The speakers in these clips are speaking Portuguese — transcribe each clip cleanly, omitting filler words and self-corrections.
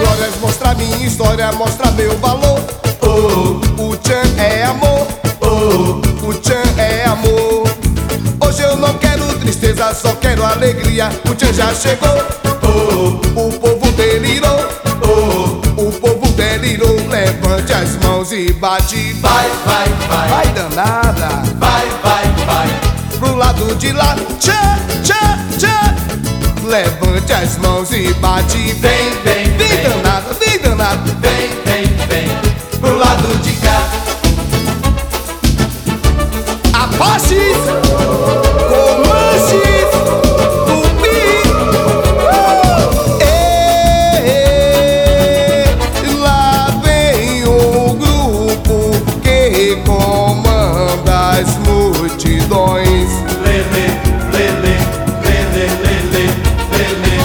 glórias, mostra minha história, mostra meu valor. O Tchan é amor, o Tchan é amor. Hoje eu não quero tristeza, só quero alegria. O Tchan já chegou, o povo delirou, o povo delirou. Levante as mãos e bate. Vai, vai, vai, Vai danada, vai, vai, vai. pro lado de lá. Tchan, tchan, tchan. Levante as mãos e bate. Vem, vem, Vem vem. danada, vem danada. Vem, vem, vem, pro lado de cá. Apaches, Comanches, Tupi. Lá vem o grupo que comanda as multidões. Lele, lele, lele, lele, lele.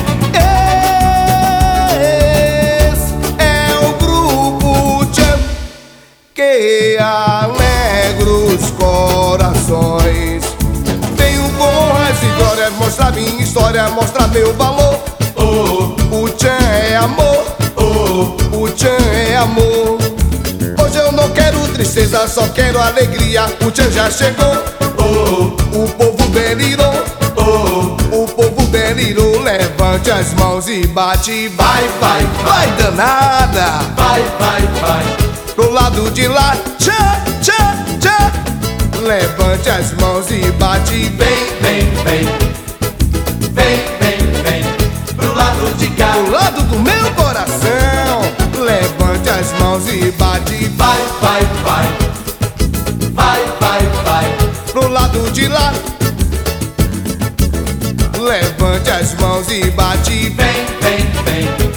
Esse é o grupo Tchan que alegra os corações. Venho com honras e glórias, mostrar minha história, mostrar meu valor. O Tchan é amor, o Tchan é amor. Hoje eu não quero tristeza, só quero alegria. O Tchan já chegou, o povo delirou, o povo delirou. Levante as mãos e bate. Vai, vai, vai danada, Vai, vai, vai. pro lado de lá. Tchan, tchan, tchan. Levante as mãos e bate. Vem, vem, vem. Vem, vem, vem, pro lado de cá. Pro lado do meu coração. Levante as mãos e bate. Vai, vai, vai. Vai, vai, vai. Pro lado de lá. Levante as mãos e bate. Vem, vem, vem.